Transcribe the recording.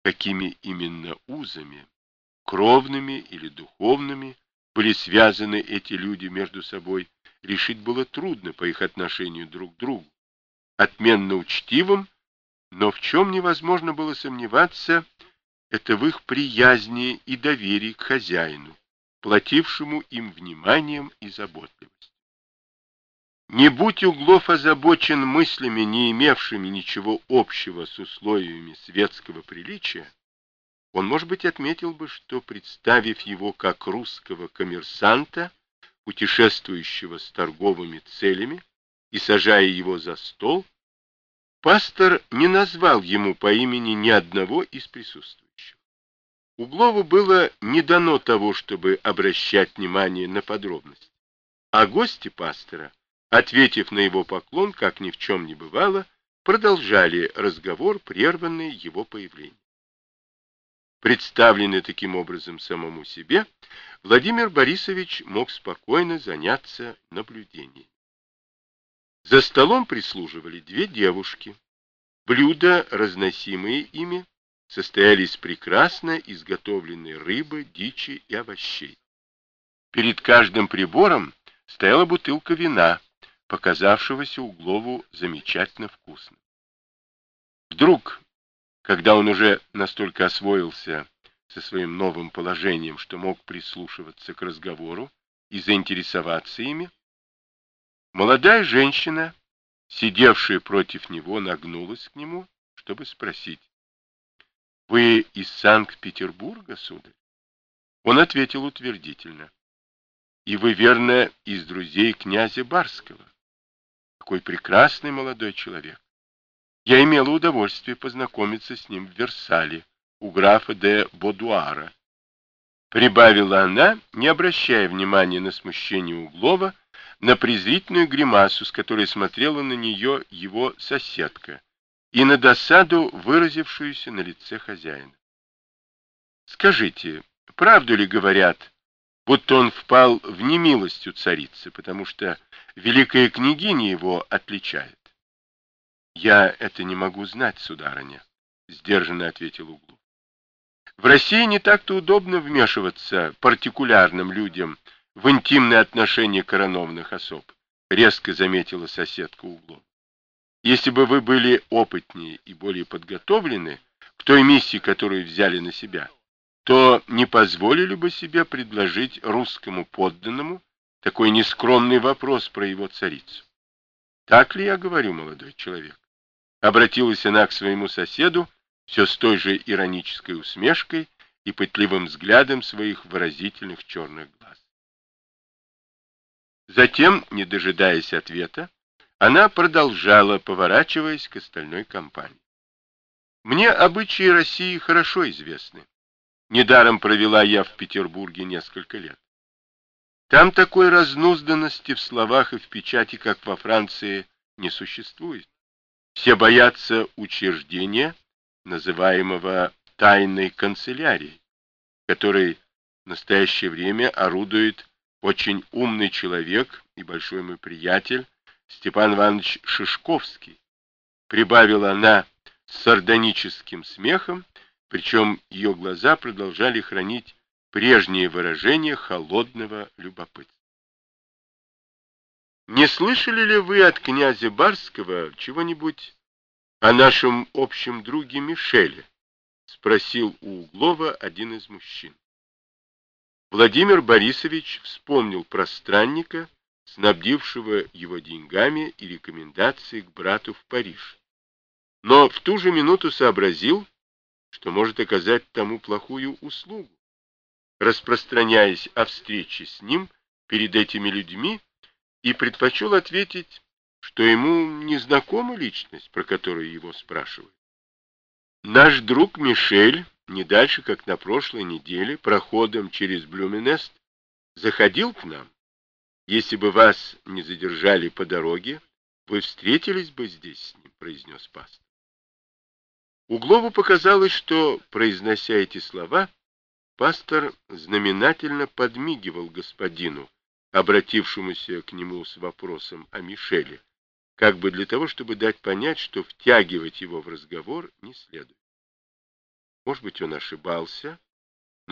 Какими именно узами, кровными или духовными, были связаны эти люди между собой, решить было трудно по их отношению друг к другу. Отменно учтивым, но в чем невозможно было сомневаться, это в их приязни и доверии к хозяину, платившему им вниманием и заботливостью. Не будь Углов озабочен мыслями, не имевшими ничего общего с условиями светского приличия, он, может быть, отметил бы, что, представив его как русского коммерсанта, путешествующего с торговыми целями, и сажая его за стол, пастор не назвал ему по имени ни одного из присутствующих. Углову было не дано того, чтобы обращать внимание на подробности, а гости пастора, ответив на его поклон, как ни в чем не бывало, продолжали разговор, прерванный его появлением. Представленный таким образом самому себе, Владимир Борисович мог спокойно заняться наблюдением. За столом прислуживали две девушки. Блюда, разносимые ими, состояли из прекрасно изготовленной рыбы, дичи и овощей. Перед каждым прибором стояла бутылка вина, показавшегося Углову замечательно вкусным. Вдруг, когда он уже настолько освоился со своим новым положением, что мог прислушиваться к разговору и заинтересоваться ими, молодая женщина, сидевшая против него, нагнулась к нему, чтобы спросить: «Вы из Санкт-Петербурга, сударь?» Он ответил утвердительно: «И вы, верно, из друзей князя Барского? Какой прекрасный молодой человек! Я имела удовольствие познакомиться с ним в Версале, у графа де Бодуара», прибавила она, не обращая внимания на смущение Углова, на презрительную гримасу, с которой смотрела на нее его соседка, и на досаду, выразившуюся на лице хозяина. «Скажите, правду ли говорят, будто он впал в немилость у царицы, потому что великая княгиня его отличает?» «Я это не могу знать, сударыня», — сдержанно ответил Углов. «В России не так-то удобно вмешиваться партикулярным людям в интимные отношения коронованных особ», — резко заметила соседка Углова. «Если бы вы были опытнее и более подготовлены к той миссии, которую взяли на себя, то не позволили бы себе предложить русскому подданному такой нескромный вопрос про его царицу. Так ли я говорю, молодой человек?» Обратилась она к своему соседу все с той же иронической усмешкой и пытливым взглядом своих выразительных черных глаз. Затем, не дожидаясь ответа, она продолжала, поворачиваясь к остальной компании: «Мне обычаи России хорошо известны. Недаром провела я в Петербурге несколько лет. Там такой разнузданности в словах и в печати, как во Франции, не существует. Все боятся учреждения, называемого тайной канцелярией, которой в настоящее время орудует очень умный человек и большой мой приятель Степан Иванович Шишковский», прибавила она с сардоническим смехом, причем ее глаза продолжали хранить прежнее выражение холодного любопытства. «Не слышали ли вы от князя Барского чего-нибудь о нашем общем друге Мишеле?» — спросил у Углова один из мужчин. Владимир Борисович вспомнил про странника, снабдившего его деньгами и рекомендацией к брату в Париж, но в ту же минуту сообразил, что может оказать тому плохую услугу, распространяясь о встрече с ним перед этими людьми, и предпочел ответить, что ему не знакома личность, про которую его спрашивают. «Наш друг Мишель не дальше, как на прошлой неделе, проходом через Блюменест, заходил к нам. Если бы вас не задержали по дороге, вы встретились бы здесь с ним», — произнес пастор. Углову показалось, что, произнося эти слова, пастор знаменательно подмигивал господину, обратившемуся к нему с вопросом о Мишеле, как бы для того, чтобы дать понять, что втягивать его в разговор не следует. Может быть, он ошибался,